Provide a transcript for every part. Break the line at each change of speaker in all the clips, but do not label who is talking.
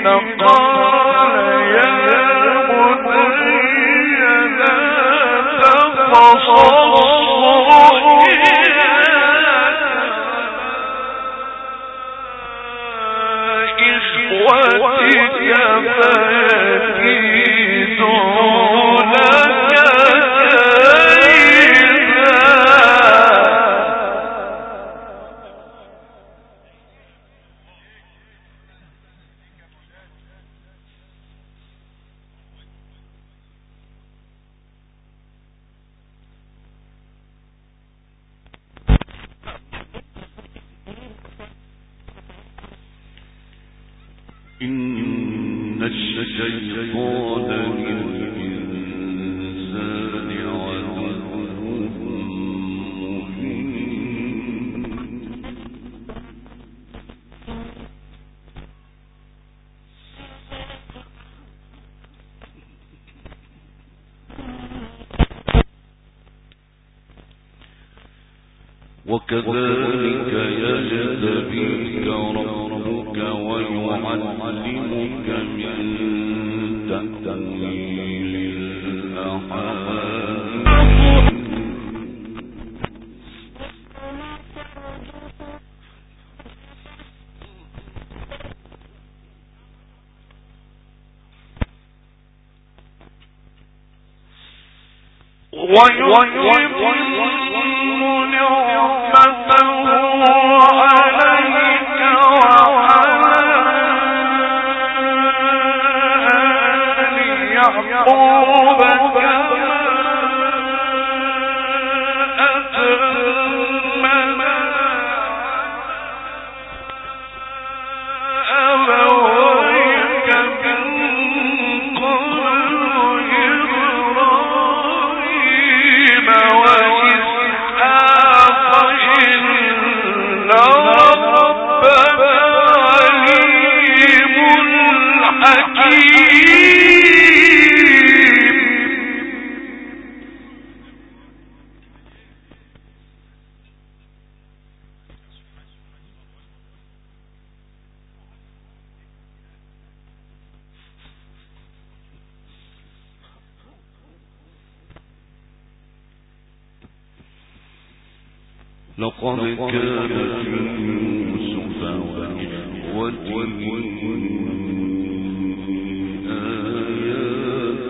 إن الشيطان للإنسان عدو مبين وكذلك يجتبيك ربك ويعلمك من تأويل الأحاديث لقد كان في يوسف وإخوته آيات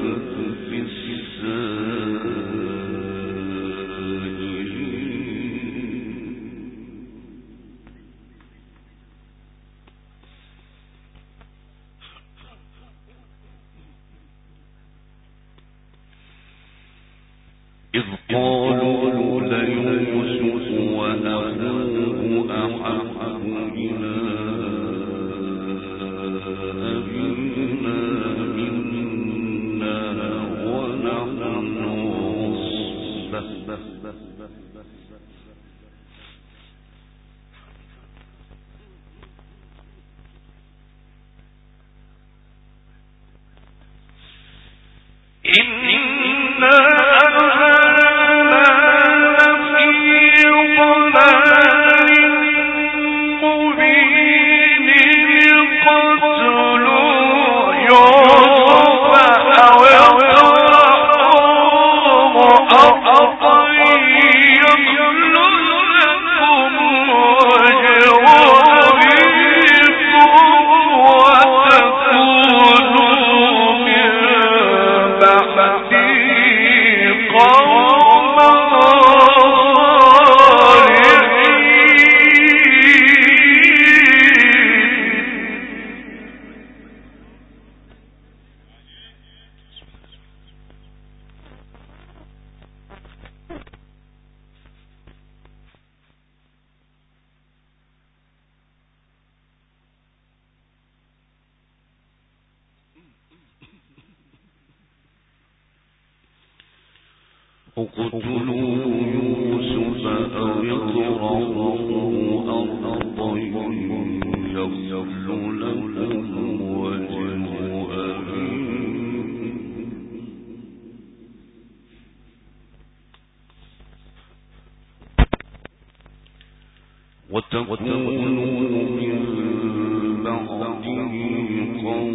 للسائلين إذ قالوا ليوسف وأخوه أحب إلى أبينا منا ونحن عصبة اقتلوا يوسف أو اطرحوه أرضا يخل لكم وجه أبيكم وتكونوا من بعده قوما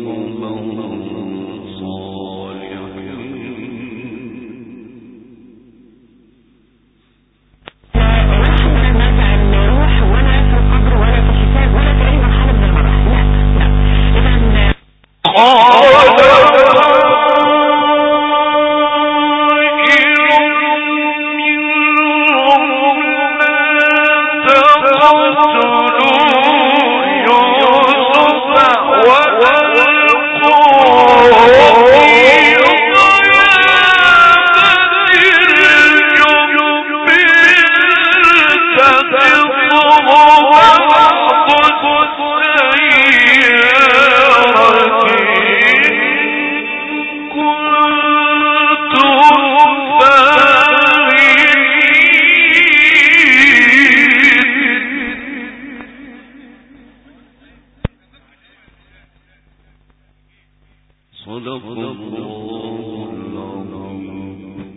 صدق الله العظيم.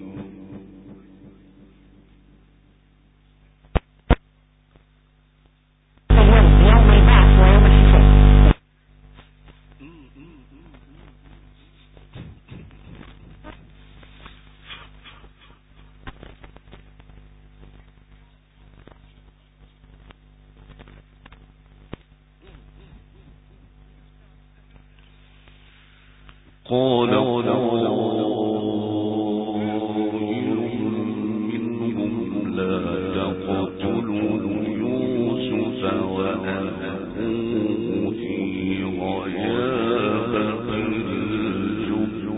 قال منهم لا تقتلوا يوسف وألقوه في غيابة الجب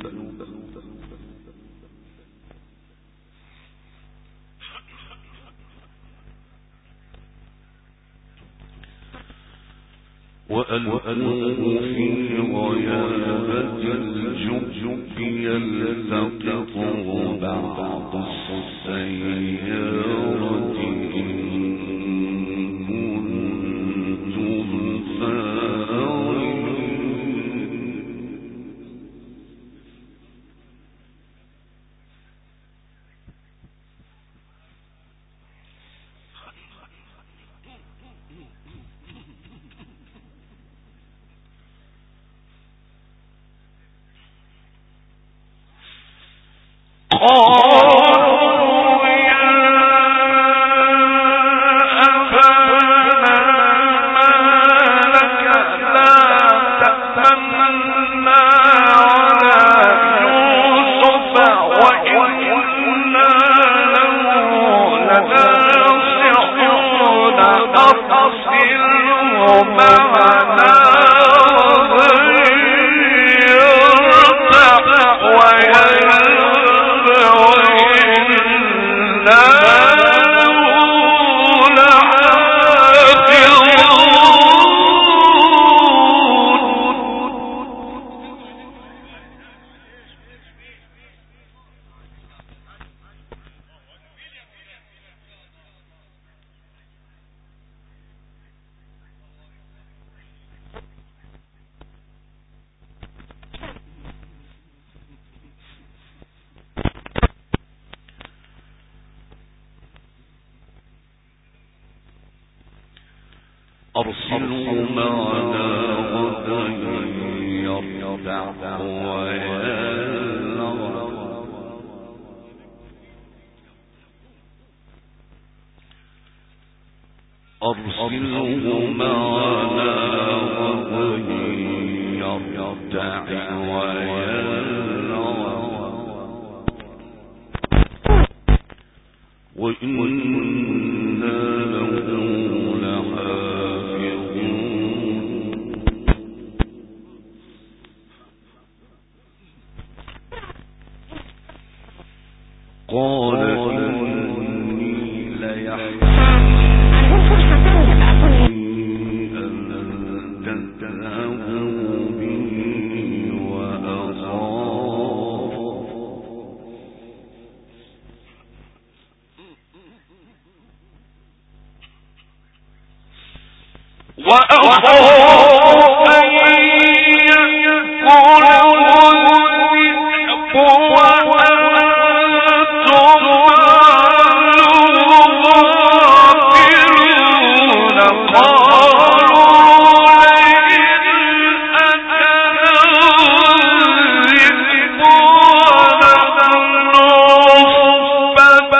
يلتقطه بعض السيارة إن كنتم فاعلين. أرسلوا معنا غدا يرتع ويلعب. أرسلوا معنا غدا يرتع ويلعب وإنا له قال إني ليحزنني أن تذهبوا به وأخاف أن يأكله الذئب وأنتم عنه غافلون. قالوا لئن أكله الذئب ونحن عصبة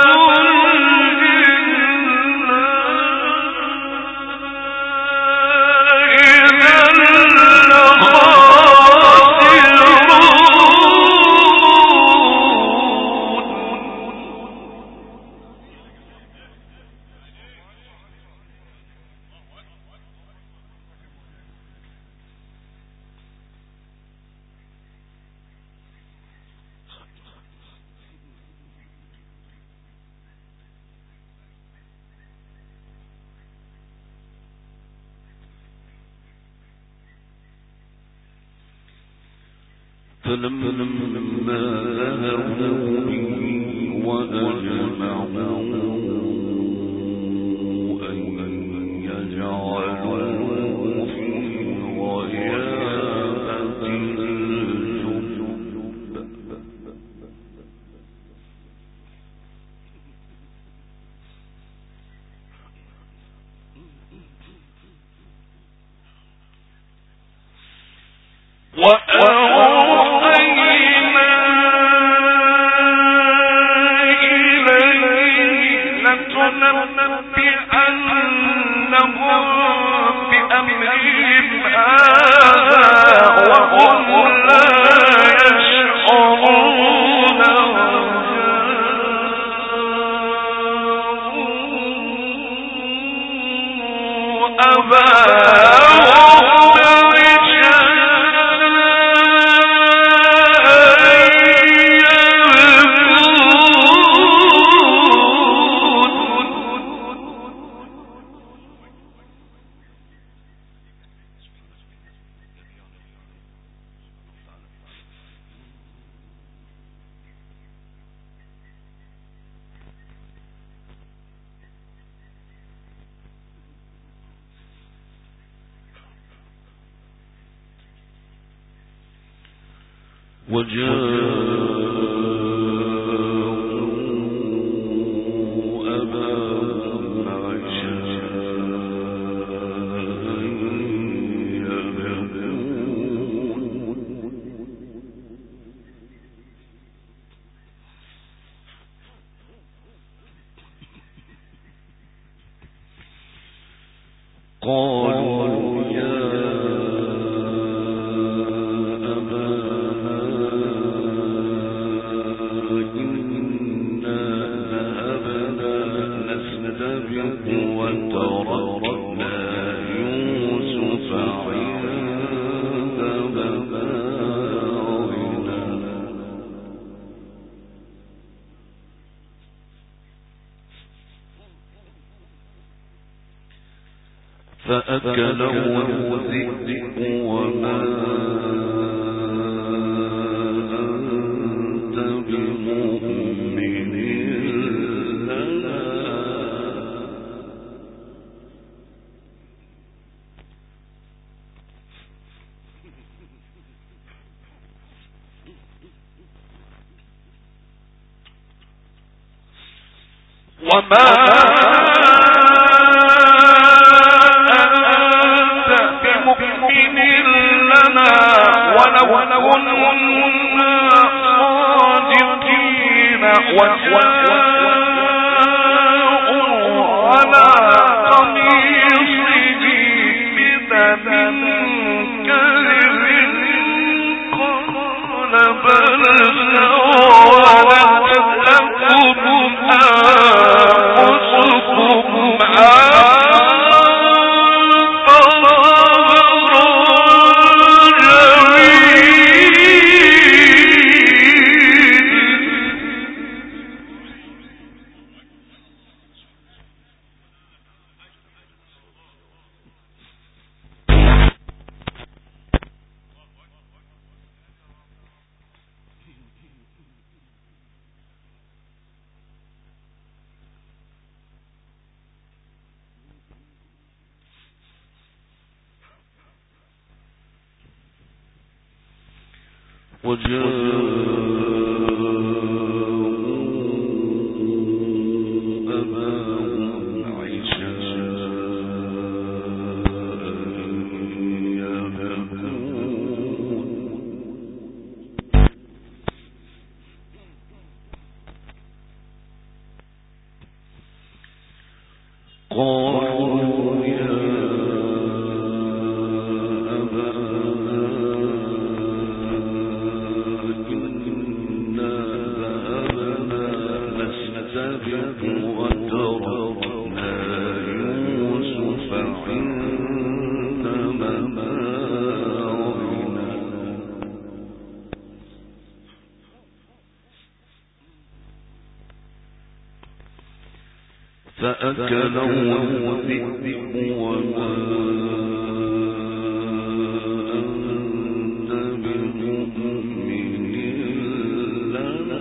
فلما ذهبوا به وأجمعوا أن يجعلوه في غيابة الجب فأكله الذئب وما أنت بمؤمن لنا وما فأكله الذئب وما أنت بمؤمن لنا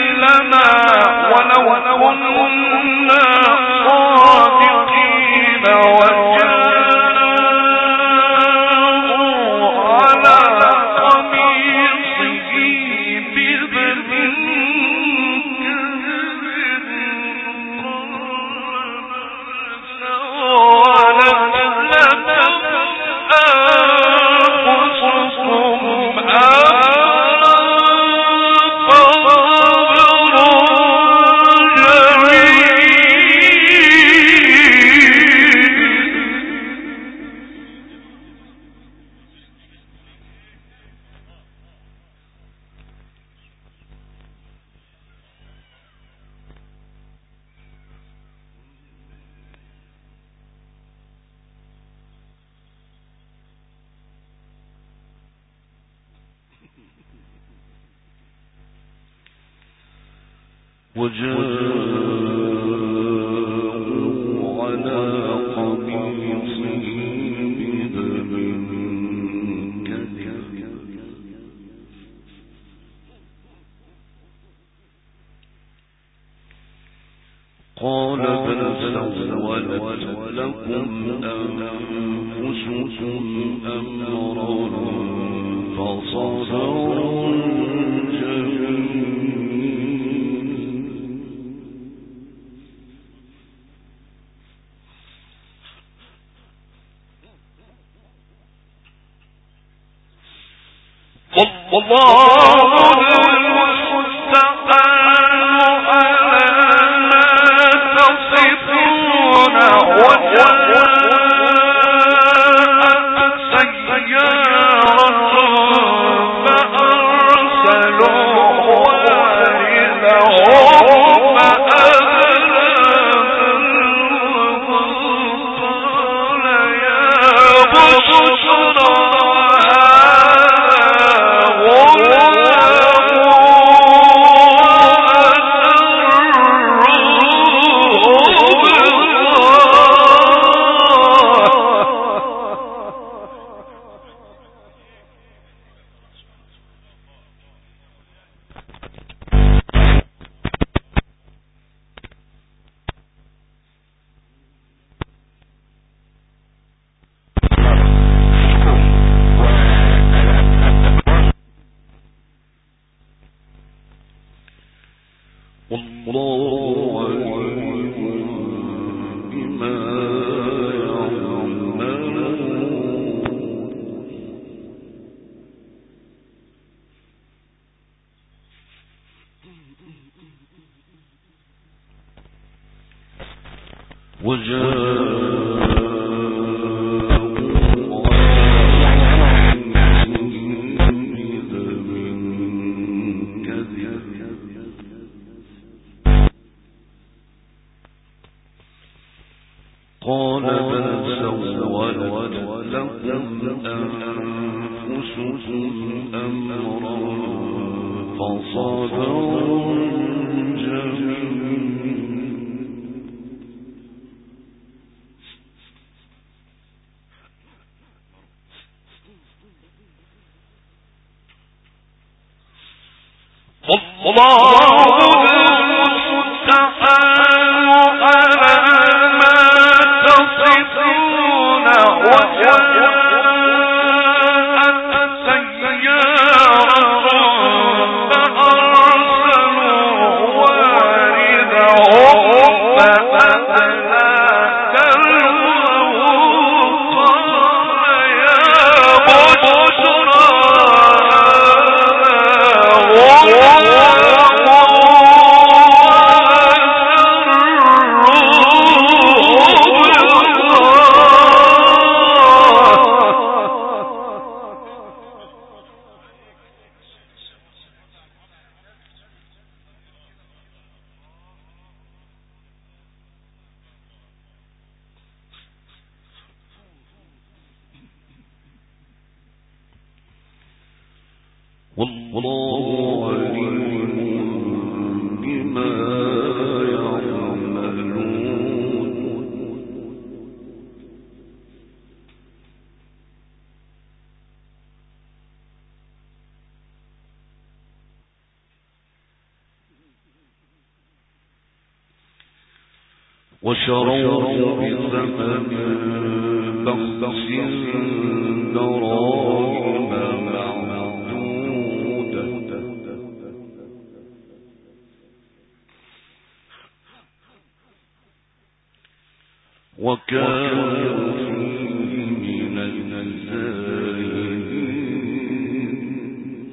ولو كنا صادقين وجاءوا على قميصه بدم كذب قال بل سولت لكم أنفسكم أمرا فصبر والله المستعان على ما تصفون وجاءت سيارة فأرسلوا واردهم فأدلى قال يا بشرى والله عليم بما يعملون وجاءوا قال بل سولت لكم أنفسكم أمرا فصبر جميل والله المستعان على ما تصفون وجاءت سيارة فأرسلوا واردهم فأدلى دلوه قال يا بشرى والله عليم بما يعملون وشروه بثمن بخس دراهم وكانوا فيه من الزاهدين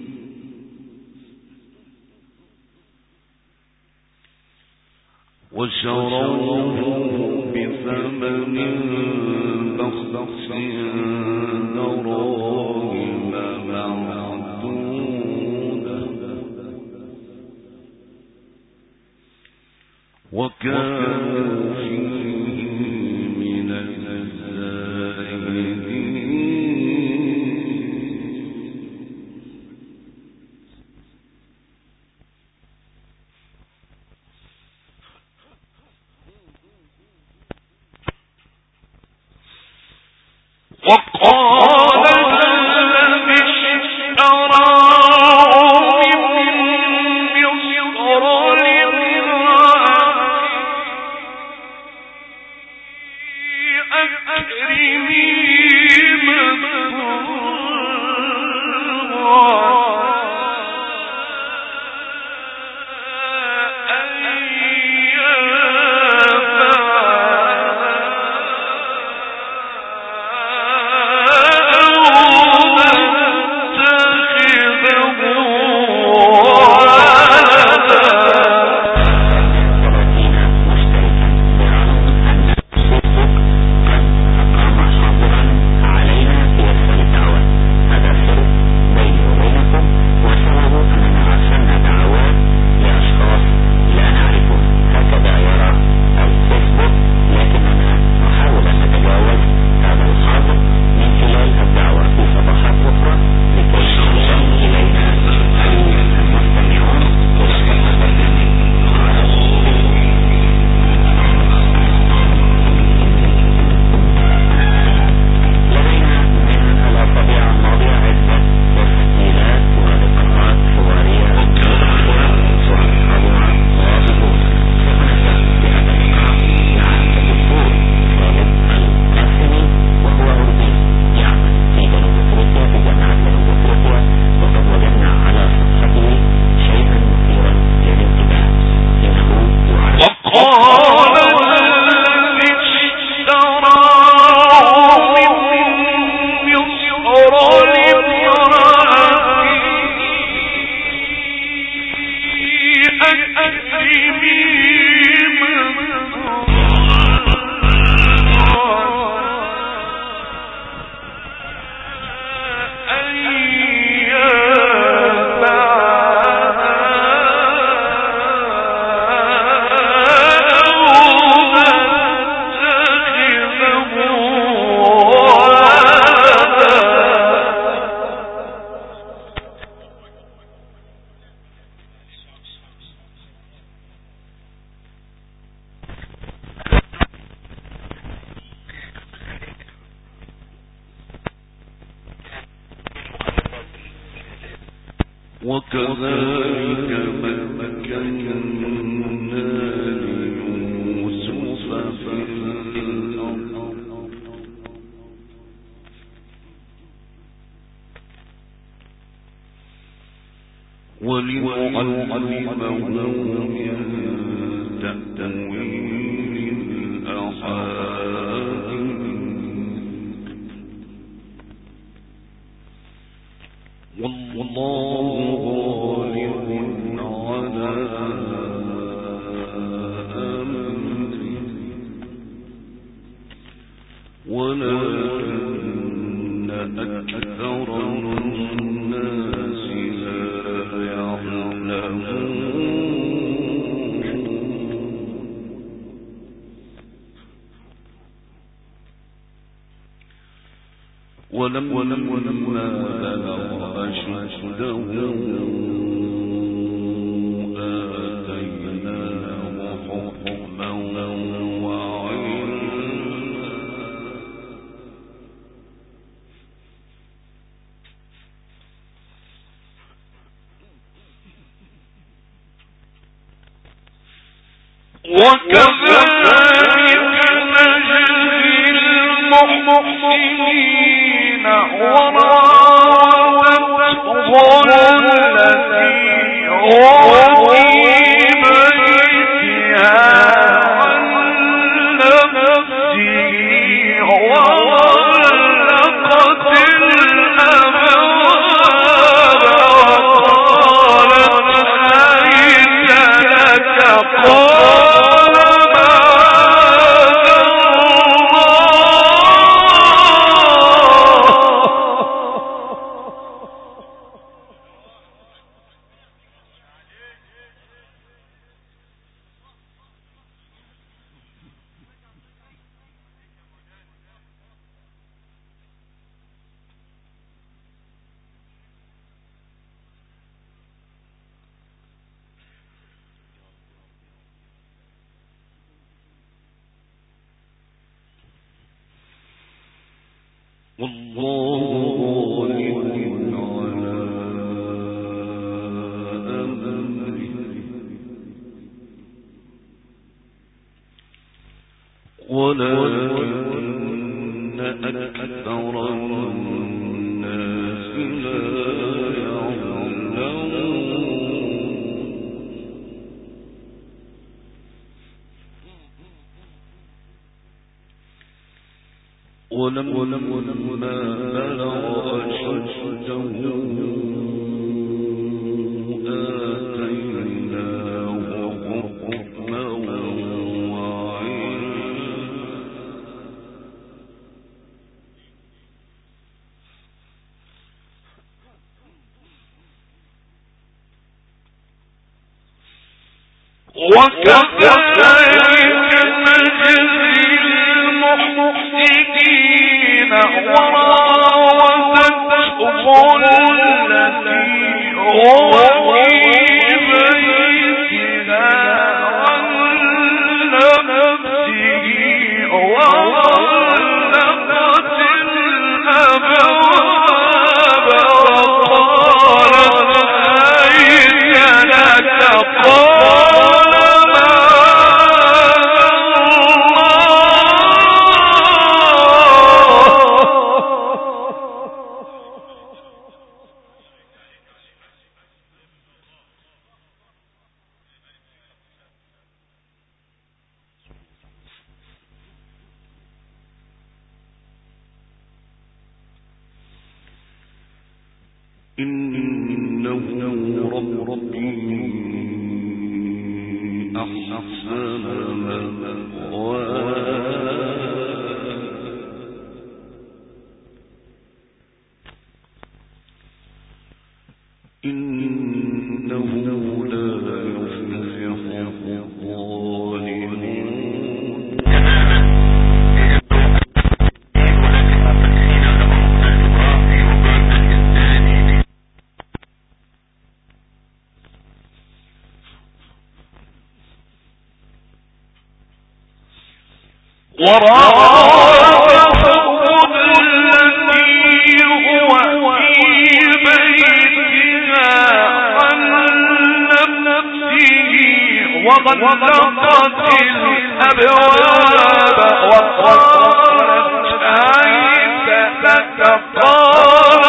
وشروه بثمن بخس دراهم معدودة وكانوا فيه من الزاهدين وكذلك مكنا ليوسف في الأرض ولنعلمه من تأويل الأحاديث والله غالب على أمره ولكن أكثر الناس لا يعلمون ولما بلغ أشده آتيناه حكما وعلما وكذلك نجزي المحسنين وراودته التي هو في بيتها عن نفسه وغلقت الأبواب وقالت هيت لك قال معاذ الله والله غالب على أمره ولكن أكثر الناس لا ولما بلغ أشده آتيناه حكما وعلما وكذلك نجزي المحسنين وراودته التي هو في بيتها عن نفسه وغلقت الأبواب وقالت هيت لك إنه ربي أحسن إنه لا يفلح الظالمون وراودته التي هو في بيتها عن نفسه وغلقت الأبواب وقالت هيت لك قال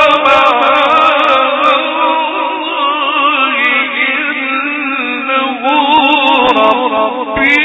معاذ إنه ربي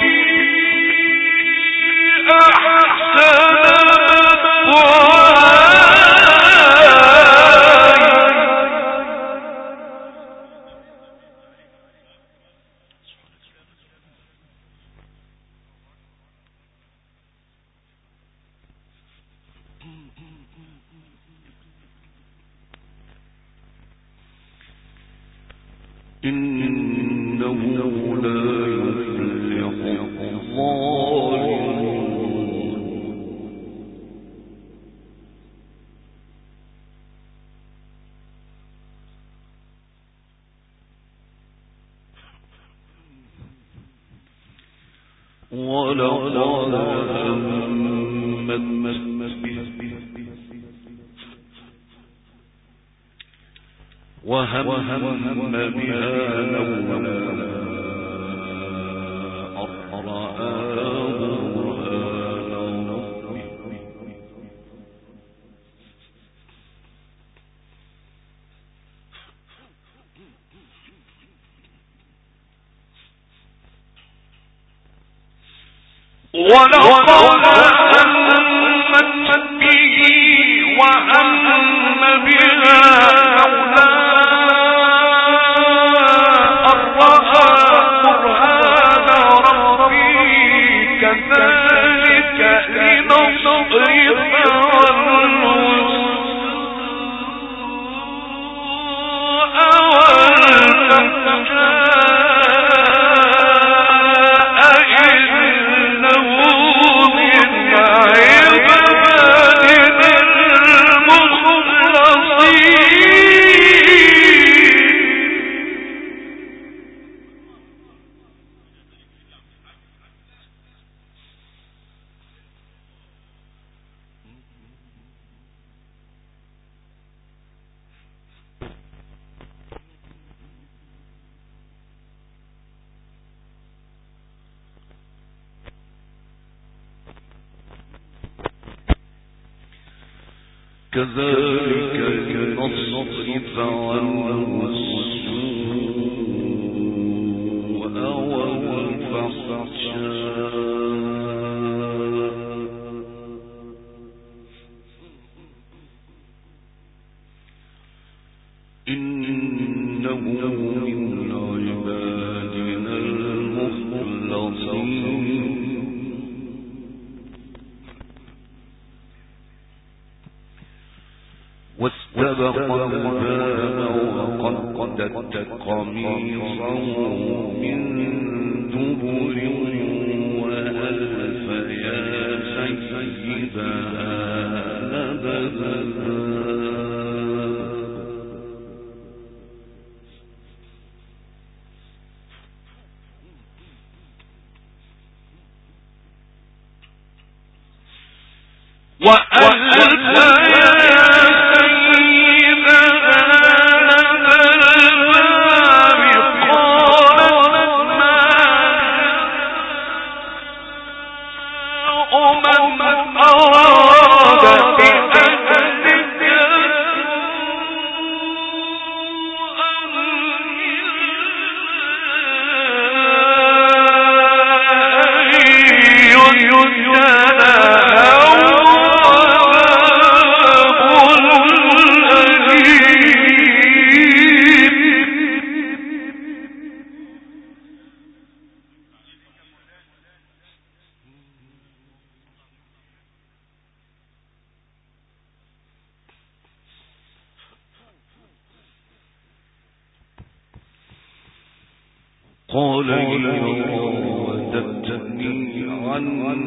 إنه لا يفلح الظالمون ولقد همت به وهم بها لولا أن رآه برهان ربه ولقد همت به وهم بها لولا أن رأى برهان ربه كذلك لنصرف عنه السوء كذلك لنصرف عنه السوء والفحشاء إنه من عبادنا المخلصين واستبق الباب وقدت قميصه من دبر وألف يا سيدها لدى الباب قال وتبتني عن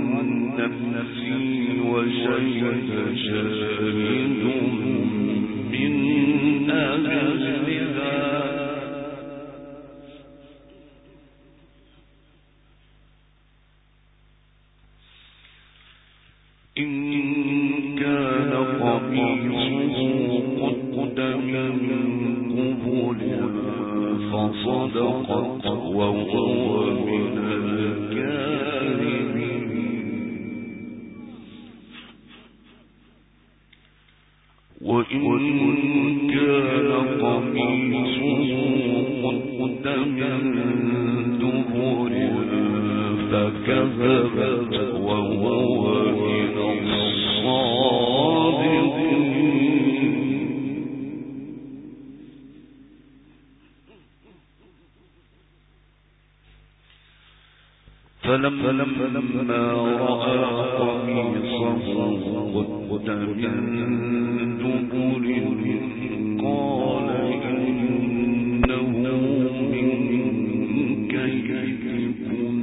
نفسي وشهد شاهد من أهلها إن كان قميصه قد من قبل فصدقت وهو من الكاذبين وإن كان قميصه قد من دبر فكذبت وهو من الصادقين فلما رأى قميصه قد من دبر قال إنه من كيدكن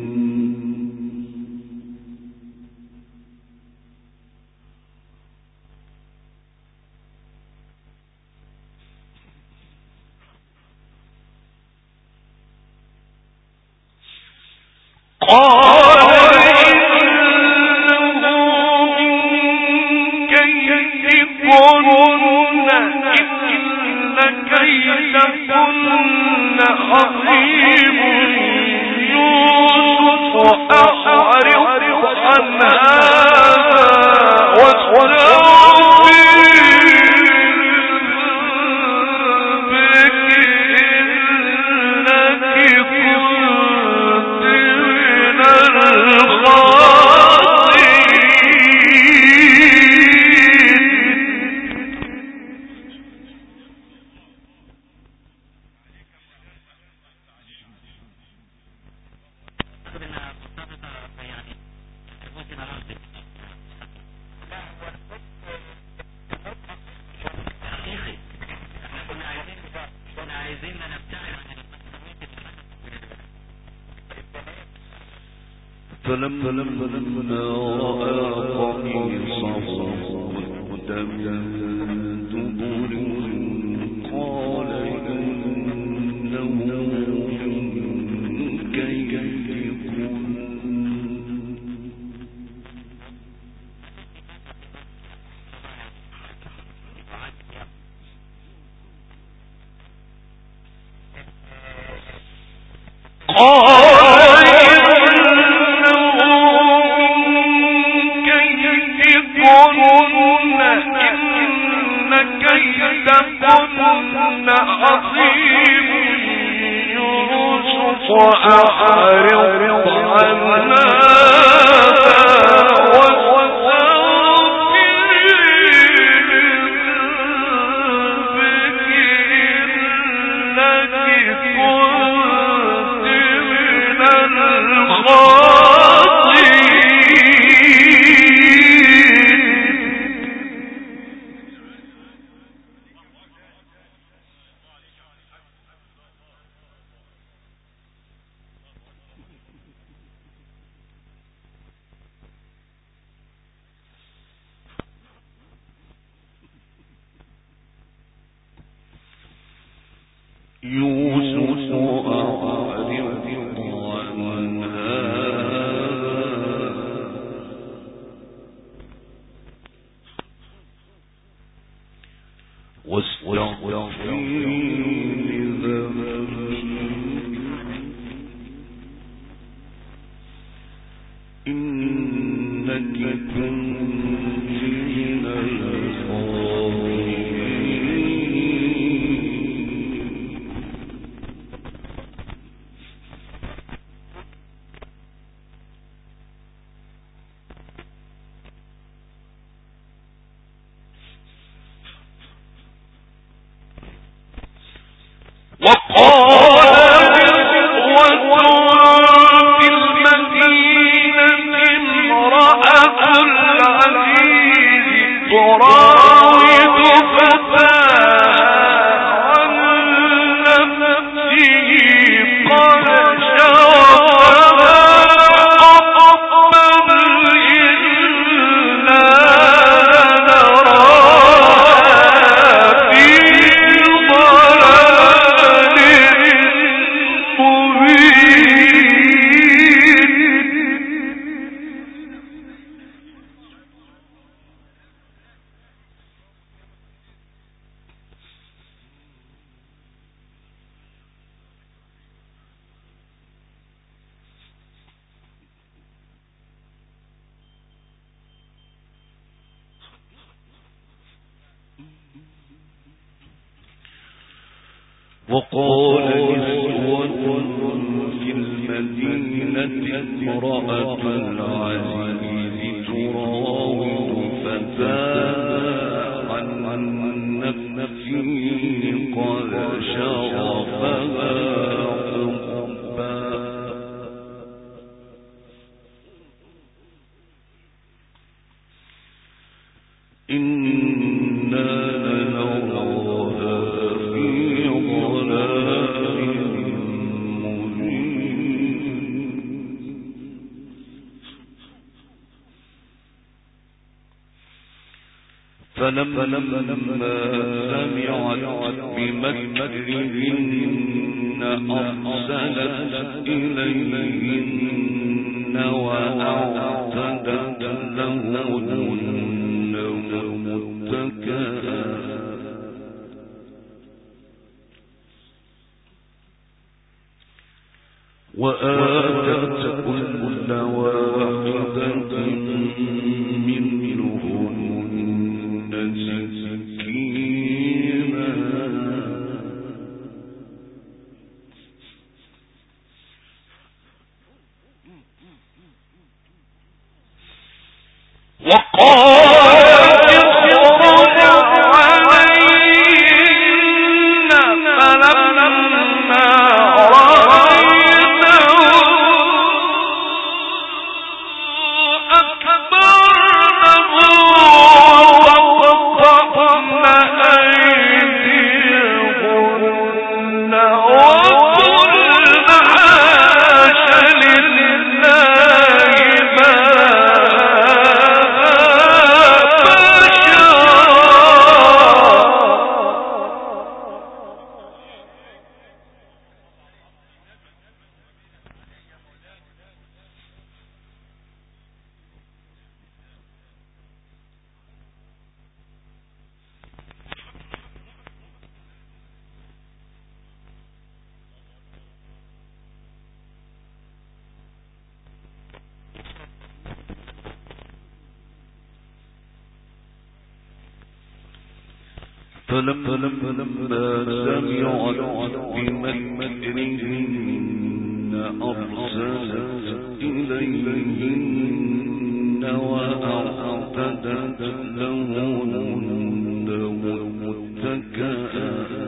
فلما رأى قميصه قد من دبر قال إنه من كيدكن قال كيدكن عظيم يوسف وأعرض عنها وقال نسوة في المدينة امرأة العزيز تراود فتاها عن نفسه قد شغفها حبا فلما سمعت بمكرهن أرسلت إليهن وأعتدت لهن متكئا وآتت كل واحدة منهن سكينا فلما سمعت بمكرهن أرسلت إليهن وأعتدت لهن متكئا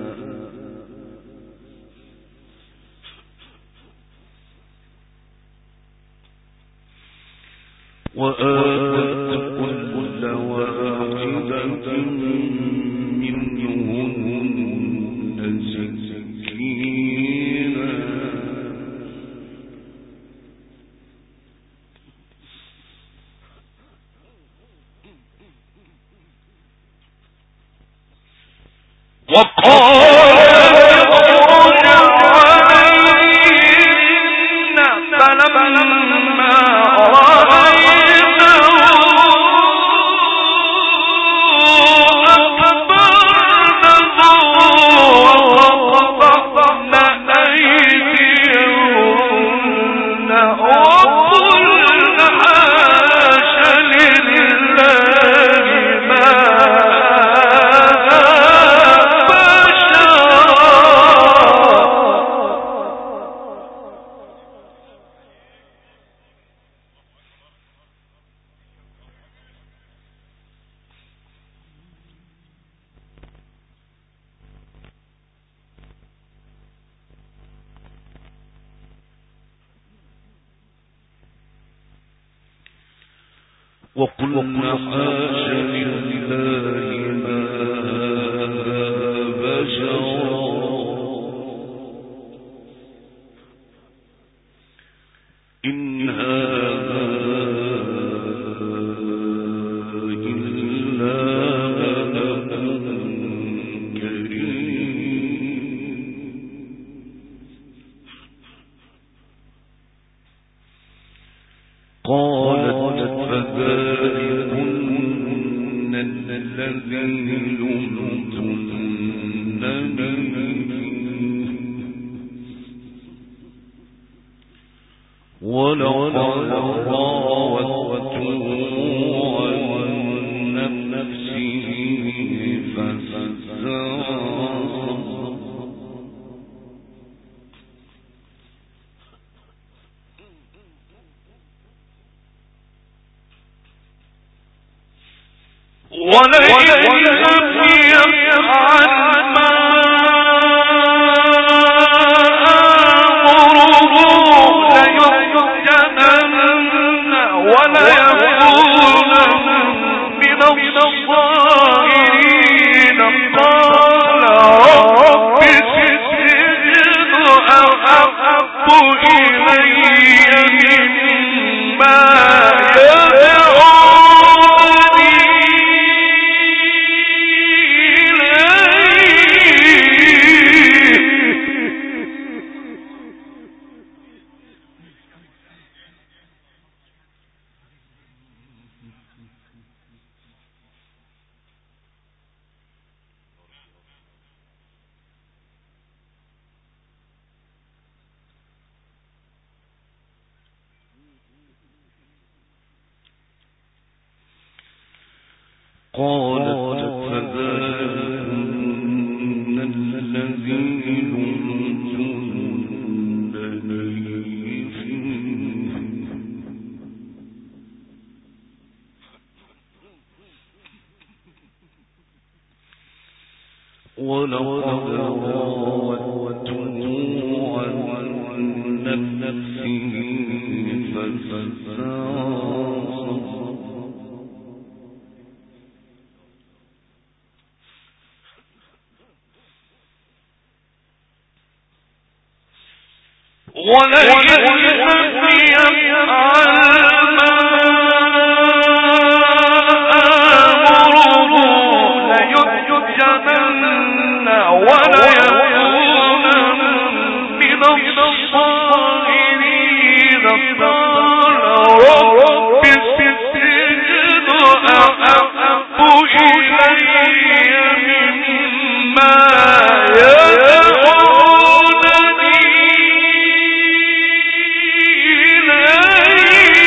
وآتت كل واحدة منهن سكينا وقلنا حاش لله ما بشرا إن هذا إلا ملك كريم قالت فذلكن الذي لمتنني ولقد راودته عن نفسه فاستعصم ولئن لم يفعل ما آمره ليسجنن وليكون من الصاغرين قال رب السجن أحب إلي مما قالت فذلكن الذي لمتنني فيه ولقد راودته عن نفسه فاستعصم ولئن لم يفعل ما آمره ليسجنن وليكون من الصاغرين قال رب السجن أحب إلي مما يدعونني إليه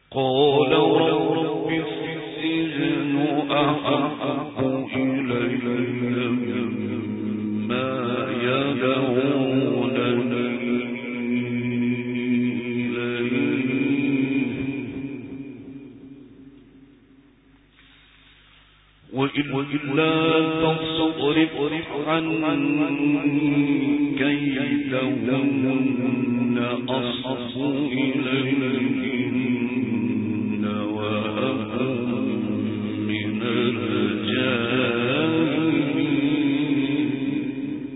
قال رب السجن أحب إلي مما يدعونني إليه وإلا تصرف عني كيدهن أصب إليهن وأكن من الجاهلين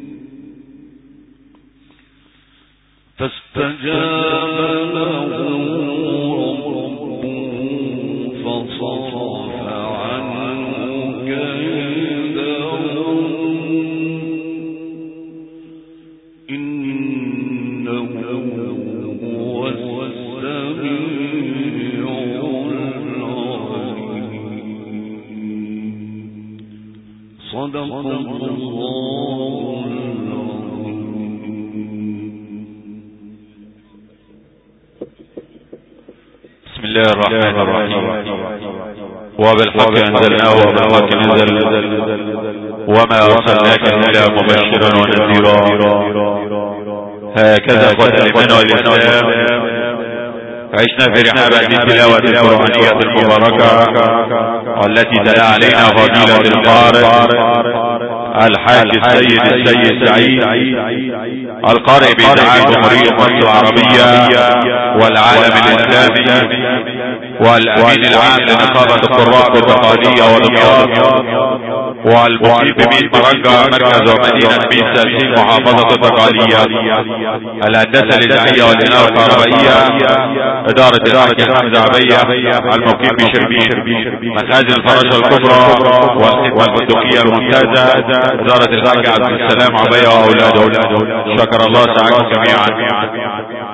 فاستجاب له ربه فصرف عنه كيدهن إنه هو السميع العليم صدق الله
بسم الله الرحمن الرحيم وبالحق أنزلناه وبالحق نزل وما أرسلناك إلا مبشرا ونذيرا هكذا أخوة الإيمان والإسلام عشنا في رحاب التلاوة القرآنية المباركة والتي تلا علينا فضيلة القارئ الحاج السيد سعيد القارئ بإذاعة جمهورية مصر العربية والعالم الإسلامي والأمين العام لنقابة القراء بالتقالية والرياض والمقيم بميت مرجع مركز ومدينة بيسا في محافظة التقالية الهندسة الإذاعية والإنارة الكهربائية إدارة الحاج حمزة عبية المقيم بشربين مخازن الفراشة الكبرى والخدمة البندقية الممتازة إدارة الحاج عبد السلام عبية وأولاده شكر الله سعيكم جميعا.